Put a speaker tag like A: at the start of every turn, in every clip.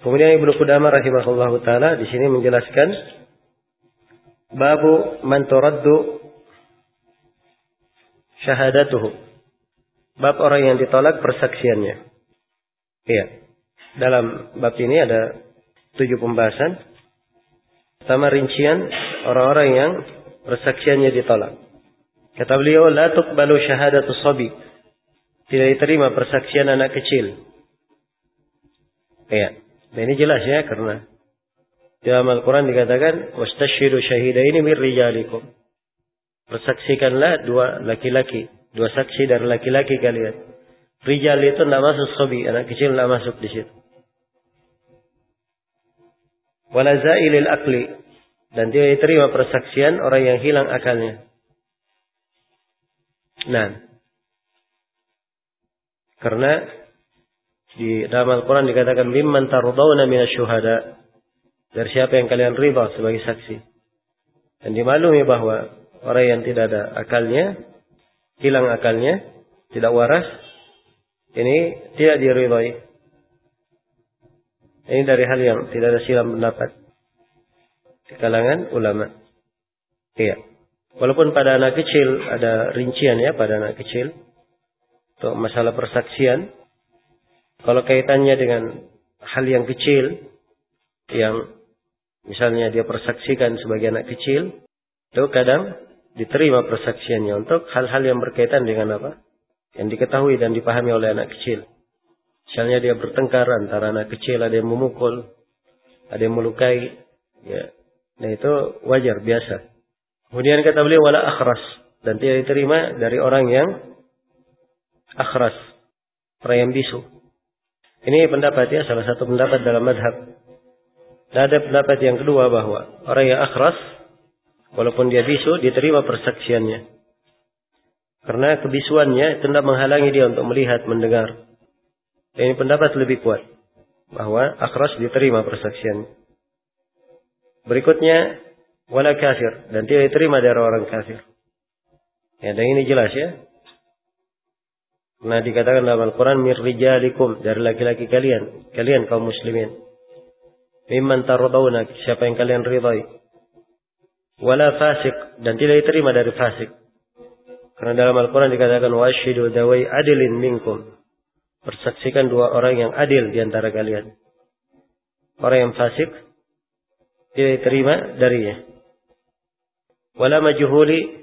A: Kemudian Ibnu Qudamah rahimahullahu taala di sini menjelaskan babu man turaddu syahadatuhu. Bab orang yang ditolak persaksiannya. Iya. Dalam bab ini ada 7 pembahasan. Pertama, rincian orang-orang yang persaksiannya ditolak. Kata beliau, la tuqbalu syahadatu shabi. Tidak diterima persaksian anak kecil. Iya. Nah, ini jelas ya, karena dalam Al-Quran dikatakan wastashhidu syahidaini min rijalikum. Persaksikanlah 2 laki-laki, 2 saksi dari laki-laki kalian. Rijal itu tidak masuk shabi, anak kecil tidak masuk di situ. Wala zailil aqli, dan tidak diterima persaksian orang yang hilang akalnya. Nah, karena di dalam Al-Quran dikatakan mimman tardawna minasyuhada, dari siapa yang kalian ridha sebagai saksi. Dan dimaklumi bahwa orang yang tidak ada akalnya, hilang akalnya, tidak waras, ini tidak diridhai. Ini dari hal yang tidak ada silam pendapat di kalangan ulama. Iya. Walaupun pada anak kecil ada rincian ya, pada anak kecil untuk masalah persaksian. Kalau kaitannya dengan hal yang kecil, yang misalnya dia persaksikan sebagai anak kecil, itu kadang diterima persaksiannya untuk hal-hal yang berkaitan dengan apa? Yang diketahui dan dipahami oleh anak kecil. Misalnya dia bertengkar antara anak kecil, ada yang memukul, ada yang melukai, ya. Nah itu wajar, biasa. Kemudian kata beliau wala akhras, dan tidak diterima dari orang yang akhras, orang yang bisu. Ini pendapat ya, salah satu pendapat dalam madhab. Dan ada pendapat yang kedua bahwa orang yang akhras, walaupun dia bisu, diterima persaksiannya. Karena kebisuannya tidak menghalangi dia untuk melihat, mendengar. Dan ini pendapat lebih kuat, bahwa akhras diterima persaksiannya. Berikutnya, wala kafir, dan tidak diterima dari orang kafir. Ya, dan ini jelas ya. Nah dikatakan dalam Al-Quran mir rijalikum, dari laki-laki kalian, kalian kaum muslimin. Mimman tardawna, siapa yang kalian ridhai. Wala fasik, dan tidak diterima dari fasik. Karena dalam Al-Quran dikatakan wa ashidu dawai adilin minkum. Persaksikan 2 orang yang adil di antara kalian. Orang yang fasik tidak diterima darinya. Wala majhuli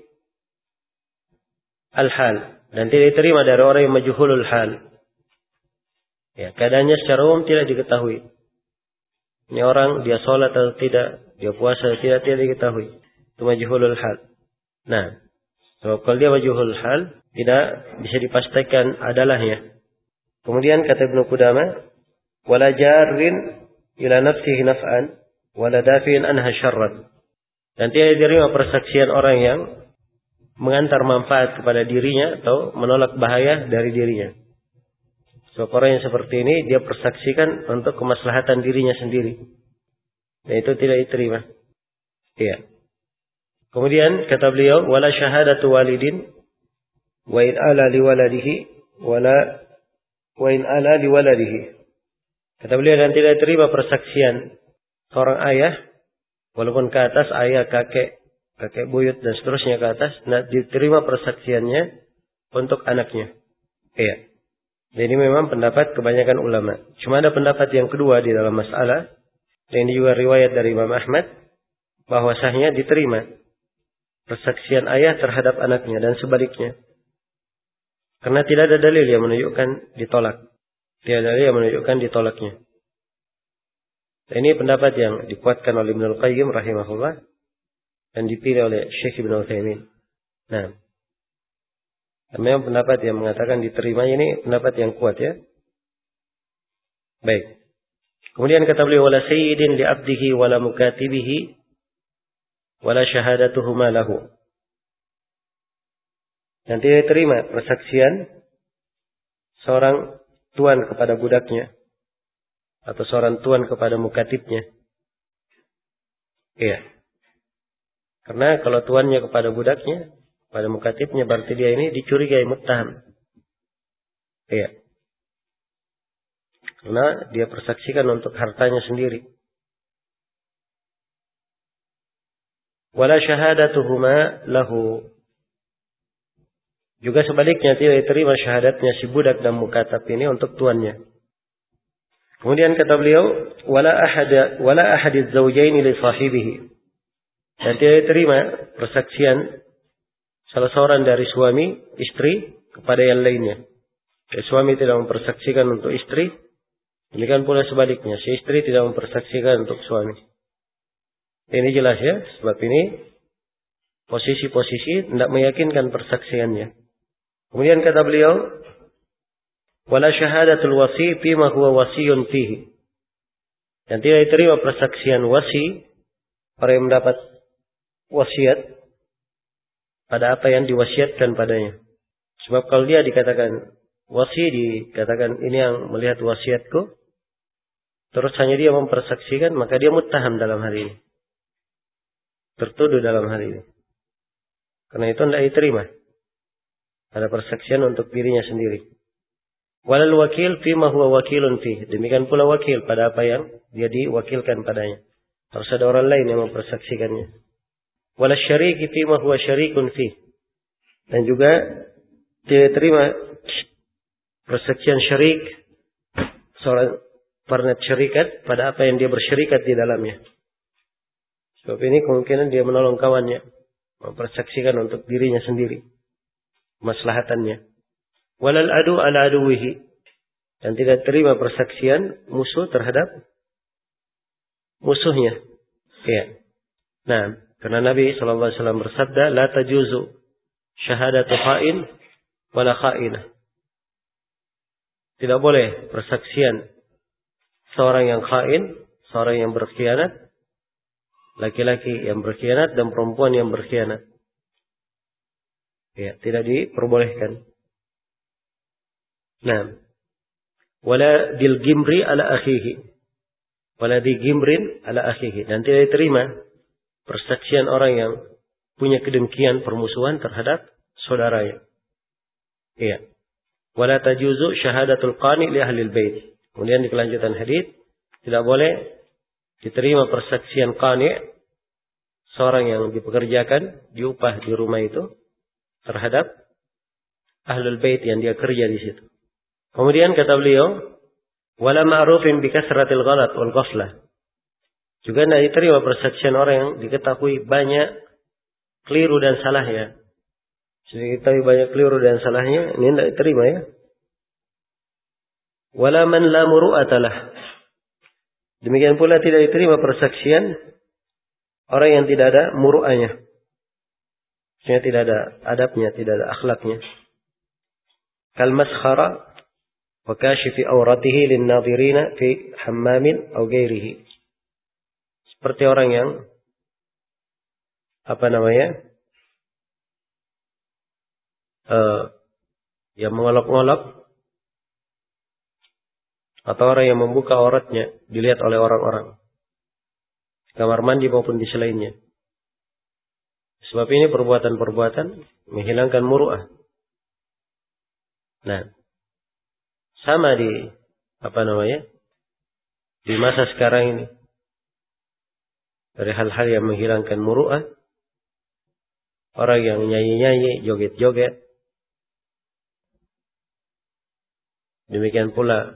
A: al-hal, dan tidak diterima dari orang yang majhulul hal. Ya, keadaannya secara umum tidak diketahui. Ini orang dia sholat atau tidak, dia puasa atau tidak diketahui. Itu majhulul hal. Nah, kalau dia majhulul hal, tidak bisa dipastikan adalahnya. Kemudian kata Ibnu Qudamah, wala jarrin ila nafsihi naf'an, wala dafi'in anha syarran. Dan tidak diterima persaksian orang yang mengantar manfaat kepada dirinya atau menolak bahaya dari dirinya. So, orang yang seperti ini dia persaksikan untuk kemaslahatan dirinya sendiri. Dan itu tidak diterima. Iya. Kemudian kata beliau, wala syahadatu walidin wa in ala liwaladihi wa in ala liwaladihi. Kata beliau, dan tidak diterima persaksian seorang ayah, walaupun ke atas ayah, kakek buyut dan seterusnya ke atas, nah diterima persaksiannya untuk anaknya. Iya. Jadi memang pendapat kebanyakan ulama. Cuma ada pendapat yang kedua di dalam masalah, dan ini juga riwayat dari Imam Ahmad, bahwasanya diterima persaksian ayah terhadap anaknya dan sebaliknya. Karena tidak ada dalil yang menunjukkan ditolak. Tidak ada dalil yang menunjukkan ditolaknya. Dan ini pendapat yang dikuatkan oleh Ibnu Qayyim rahimahullah dan dipilih oleh Syekh Ibnu Utsaimin. Nah, memang pendapat yang mengatakan diterima ini pendapat yang kuat ya. Baik. Kemudian kata beliau wala sayyidin li abdihi wala mukatibihi wala syahadatuhuma lahu. Dan tidak diterima persaksian seorang tuan kepada budaknya atau seorang tuan kepada mukatibnya. Iya. Karena kalau tuannya kepada budaknya, pada mukatibnya, berarti dia ini dicurigai muttaham. Iya. Karena dia persaksikan untuk hartanya sendiri. Wala syahadatuhuma lahu. Juga sebaliknya tidak diterima syahadatnya si budak dan mukatab ini untuk tuannya. Kemudian kata beliau, wala ahadiz zawjaini li sahibihi. Dan tidak diterima persaksian salah seorang dari suami istri kepada yang lainnya. Suami tidak mempersaksikan untuk istri, demikian pula sebaliknya, si istri tidak mempersaksikan untuk suami. Ini jelas ya, sebab ini posisi-posisi tidak meyakinkan persaksiannya. Kemudian kata beliau, wala syahadatul wasi fima huwa wasiyun fihi. Dan tidak diterima persaksian wasi, orang yang mendapat wasiat pada apa yang diwasiatkan padanya. Sebab kalau dia dikatakan wasi, dikatakan ini yang melihat wasiatku, terus hanya dia mempersaksikan, maka dia muttaham dalam hal ini. Tertuduh dalam hal ini. Karena itu tidak diterima. Ada persaksian untuk dirinya sendiri. Walal wakil fima huwa wakilun fi. Demikian pula wakil pada apa yang dia diwakilkan padanya. Harus ada orang lain yang mempersaksikannya. Walal syariki fima huwa syarikun fi. Dan juga dia terima persaksian syarik, seorang partner syarikat pada apa yang dia bersyarikat di dalamnya. Sebab ini kemungkinan dia menolong kawannya, mempersaksikan untuk dirinya sendiri, maslahatannya. Walal adu ala aduwihi. Dan tidak terima persaksian musuh terhadap musuhnya. Ya. Nah, karena Nabi SAW bersabda, la tajuzu syahadatu kha'in wala kha'inah. Tidak boleh persaksian seorang yang kha'in, seorang yang berkhianat, laki-laki yang berkhianat dan perempuan yang berkhianat. Ya, tidak diperbolehkan. Nah, wala dil gimri ala akhihi. Wala di gimrin ala akhihi. Dan tidak diterima persaksian orang yang punya kedengkian permusuhan terhadap saudaranya. Iya. Wala tajuzu syahadatul qani li ahlil bait. Kemudian di kelanjutan hadis tidak boleh diterima persaksian qani, seorang yang dipekerjakan, diupah di rumah itu terhadap ahlul bait yang dia kerja di situ. Kemudian kata beliau, wala ma'rufin bi kasratil ghalat wal ghaflah. Juga tidak diterima persaksian orang yang diketahui banyak keliru dan salahnya. Jadi diketahui banyak keliru dan salahnya, ini tidak diterima ya. Wala man la muru'atalah. Demikian pula tidak diterima persaksian orang yang tidak ada muru'ahnya. Maksudnya tidak ada adabnya, tidak ada akhlaknya. Kal maskhara wa kashifi awratihi lin nadhirina fi hammamin aw ghairihi. Seperti orang yang yang mengolok-olok, atau orang yang membuka auratnya dilihat oleh orang-orang di kamar mandi maupun di selainnya. Sebab ini perbuatan-perbuatan menghilangkan muru'ah. Nah, sama di di masa sekarang ini, dari hal-hal yang menghilangkan muru'ah, orang yang nyanyi-nyanyi, joget-joget. Demikian pula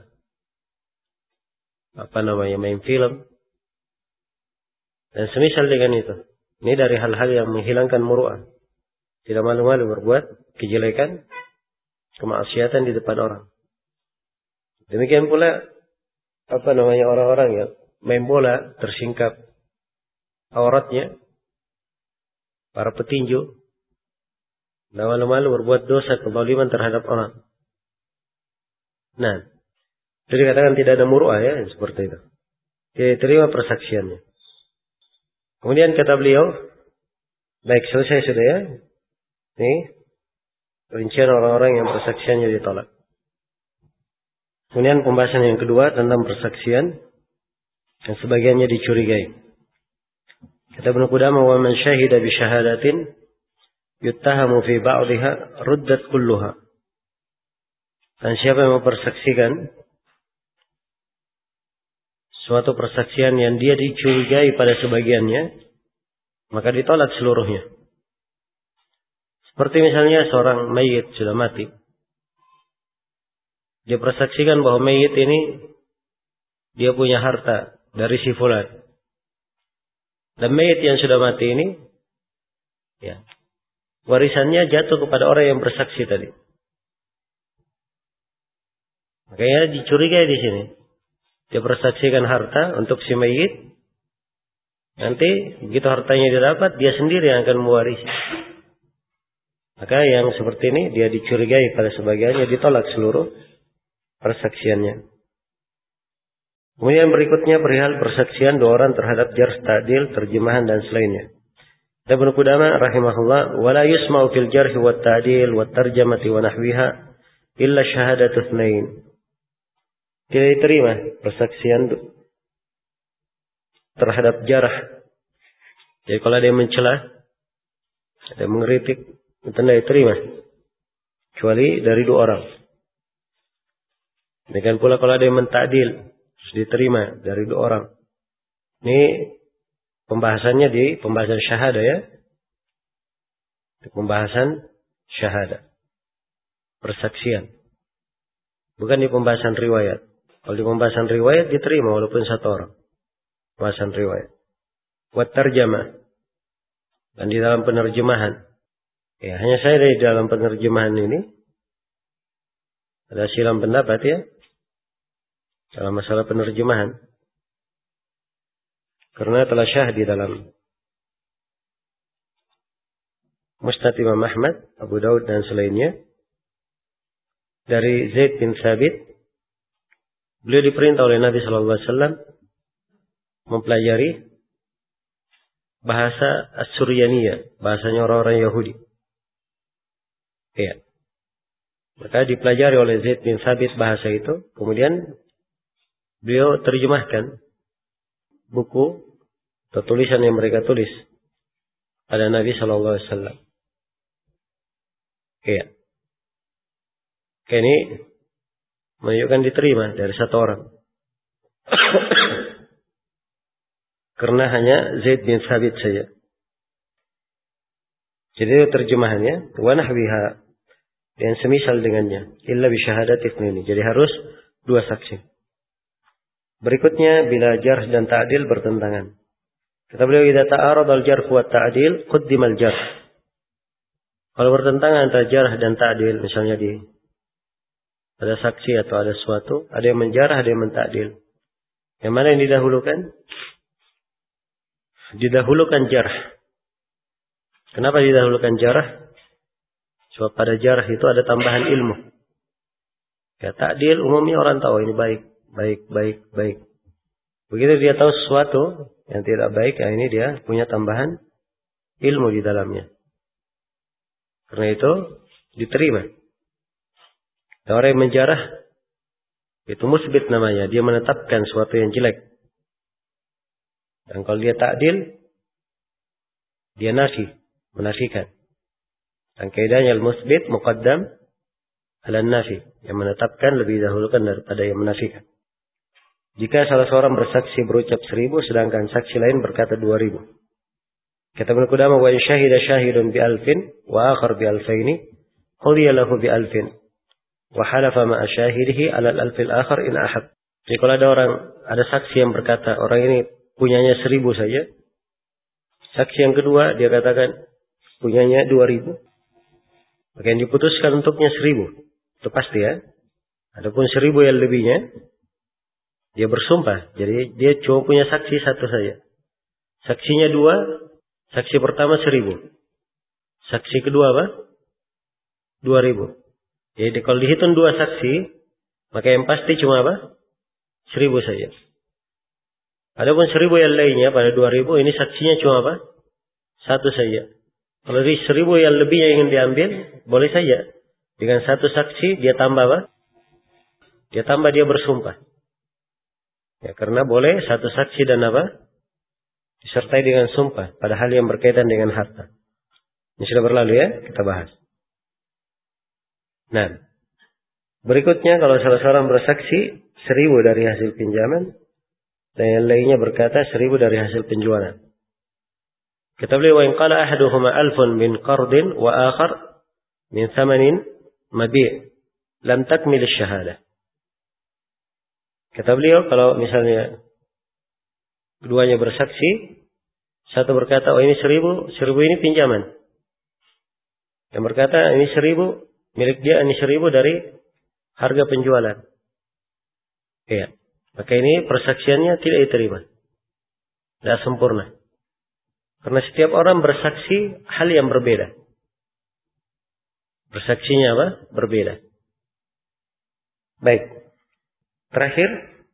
A: main film. Dan semisal dengan itu. Ini dari hal-hal yang menghilangkan muru'ah. Tidak malu-malu berbuat kejelekan, kemaksiatan di depan orang. Demikian pula orang-orang yang main bola tersingkap auratnya, para petinju, tidak malu-malu berbuat dosa kezaliman terhadap orang. Nah, jadi katakan tidak ada muru'ah ya, seperti itu. Dia terima persaksiannya. Kemudian kata beliau, baik, selesai sudah ya. Ini rincian orang-orang yang persaksiannya ditolak. Kemudian pembahasan yang kedua tentang persaksian yang sebagiannya dicurigai. Kata Ibnu Qudamah, wa man syahida bi syahadatin yuttahamu fi ba'dihha ruddat kulluha. Dan siapa yang mempersaksikan suatu persaksian yang dia dicurigai pada sebagiannya, maka ditolak seluruhnya. Seperti misalnya seorang mayit sudah mati. Dia persaksikan bahwa mayit ini dia punya harta dari si fulan. Dan mayit yang sudah mati ini, ya, warisannya jatuh kepada orang yang bersaksi tadi. Makanya dicurigai di sini. Dia persaksikan harta untuk si mayit. Nanti begitu hartanya didapat, dia sendiri yang akan mewarisi. Maka yang seperti ini dia dicurigai pada sebagiannya, ditolak seluruh persaksiannya. Kemudian berikutnya perihal persaksian dua orang terhadap jarh, ta'dil, terjemahan dan selainnya. Ibnu Qudamah rahimahullah, wala yusma'u fil jarh wa ta'dil wa tarjamati wa nahwiha illa syahadatu itsnain. Tidak diterima persaksian terhadap jarh. Jadi kalau ada yang mencela, ada yang mengkritik, itu tidak diterima kecuali dari dua orang. Demikian pula kalau ada yang mentakdil, diterima dari dua orang. Ini pembahasannya di pembahasan syahadah ya. Di pembahasan syahadah. Persaksian. Bukan di pembahasan riwayat. Kalau di pembahasan riwayat diterima walaupun satu orang. Pembahasan riwayat. Wat tarjamah. Dan di dalam penerjemahan. Ya, hanya saya di dalam penerjemahan ini ada silang pendapat ya. Dalam masalah penerjemahan. Karena telah syah di dalam Musnad Imam Ahmad, Abu Daud dan selainnya. Dari Zaid bin Thabit. Beliau diperintah oleh Nabi SAW mempelajari bahasa As-Suryaniyah. Bahasanya orang-orang Yahudi. Ya. Maka dipelajari oleh Zaid bin Thabit bahasa itu. Kemudian beliau terjemahkan buku atau tulisan yang mereka tulis pada Nabi SAW. Iya. Ini menunjukkan diterima dari satu orang. Karena hanya Zaid bin Thabit saja. Jadi terjemahannya wa nahwiha dan semisal dengannya illa bi syahadat itsnaini. Jadi harus dua saksi. Berikutnya bila jarh dan ta'dil bertentangan. Kata beliau idza ta'arada al-jarh wa ta'dil qaddima al-jarh. Kalau bertentangan antara jarh dan ta'dil, misalnya ada saksi atau ada sesuatu, ada yang menjarah, ada yang mentakdil. Yang mana yang didahulukan? Didahulukan jarh. Kenapa didahulukan jarh? Sebab pada jarh itu ada tambahan ilmu. Ya, ta'dil umumnya orang tahu ini baik. Begitu dia tahu sesuatu yang tidak baik, ya ini dia punya tambahan ilmu di dalamnya. Karena itu diterima. Dan orang yang menjarah itu musbit namanya, dia menetapkan sesuatu yang jelek. Dan kalau dia ta'dil, dia menafikan. Dan kaidahnya al-musbit muqaddam ala nafi, yang menetapkan lebih dahulukan daripada yang menafikan. Jika salah seorang bersaksi berucap 1000, sedangkan saksi lain berkata 2000. Kata Ibnu Qudamah, wa in syahida syahidun bi alfin wa akhar bi alfaini, qudiya lahu bi alfin wa halafa ma'a syahidihi ala al-alfil akhar in ahad. Jadi kalau ada saksi yang berkata orang ini punyanya 1000 saja. Saksi yang kedua dia katakan punyanya 2000. Maka yang diputuskan untuknya 1000. Itu pasti ya. Adapun 1000 yang lebihnya dia bersumpah. Jadi dia cuma punya saksi satu saja. Saksinya 2. Saksi pertama 1000. Saksi kedua apa? 2000. Jadi kalau dihitung 2 saksi, maka yang pasti cuma apa? 1000 saja. Adapun 1000 yang lainnya pada 2000 ini saksinya cuma apa? Satu saja. Kalau dari 1000 yang lebihnya ingin diambil, boleh saja. Dengan satu saksi dia tambah apa? Dia bersumpah. Ya, karena boleh satu saksi dan apa? Disertai dengan sumpah pada hal yang berkaitan dengan harta. Ini sudah berlalu ya, kita bahas. Nah, berikutnya kalau salah seorang bersaksi 1000 dari hasil pinjaman, Dan yang lainnya berkata 1.000 dari hasil penjualan. Kata beliau, wa in qala ahaduhuma 1,000 min qardin wa akhar min thamanin mabi' lam takmil asy-syahadah. Kata beliau, kalau misalnya keduanya bersaksi, satu berkata, oh ini 1.000 ini pinjaman. Yang berkata, ini 1.000 milik dia, ini 1.000 dari harga penjualan. Iya. Maka ini persaksiannya tidak diterima. Tidak sempurna. Karena setiap orang bersaksi hal yang berbeda. Bersaksinya apa? Berbeda. Baik. Terakhir,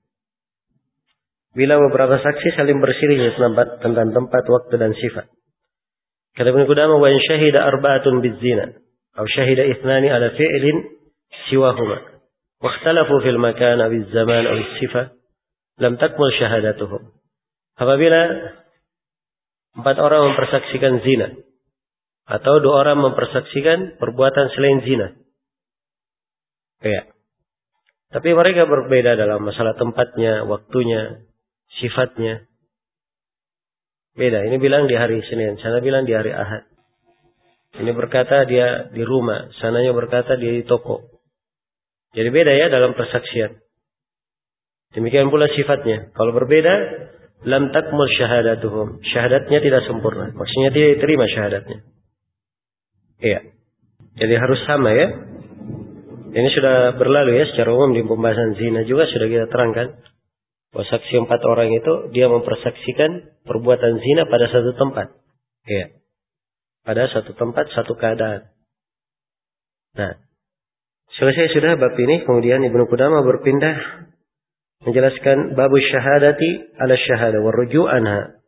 A: bila beberapa saksi saling berselisih tentang tempat, waktu, dan sifat. Kata Ibnu Qudamah, wa in syahida arba'atun bizina, atau syahida ithnani ala fi'lin siwahuma, wa ikhtalafu fil makan aw zaman aw sifat, lam takmul syahadatuhum. Apabila 4 orang mempersaksikan zina, atau 2 orang mempersaksikan perbuatan selain zina. Ya. Tapi mereka berbeda dalam masalah tempatnya, waktunya, sifatnya. Beda. Ini bilang di hari Senin, sana bilang di hari Ahad. Ini berkata dia di rumah, sananya berkata dia di toko. Jadi beda ya dalam persaksian. Demikian pula sifatnya. Kalau berbeda, lam takmul syahadatuhum. Syahadatnya tidak sempurna. Maksudnya tidak diterima syahadatnya. Iya. Jadi harus sama ya. Ini sudah berlalu ya secara umum di pembahasan zina juga sudah kita terangkan. Bahwa saksi 4 orang itu dia mempersaksikan perbuatan zina pada satu tempat. Iya. Pada satu tempat, satu keadaan. Nah, selesai sudah bab ini, kemudian Ibnu Qudamah berpindah menjelaskan babu syahadati ala syahadah wa ruju' anha.